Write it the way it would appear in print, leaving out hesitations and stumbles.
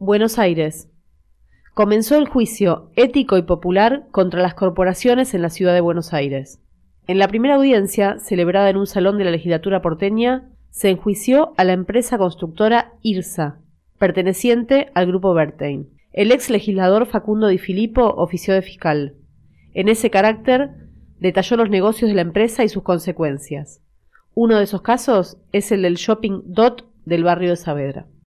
Buenos Aires. Comenzó el juicio ético y popular contra las corporaciones en la ciudad de Buenos Aires. En la primera audiencia, celebrada en un salón de la legislatura porteña, se enjuició a la empresa constructora IRSA, perteneciente al grupo Bertein. El ex legislador Facundo Di Filippo ofició de fiscal. En ese carácter, detalló los negocios de la empresa y sus consecuencias. Uno de esos casos es el del Shopping Dot del barrio de Saavedra.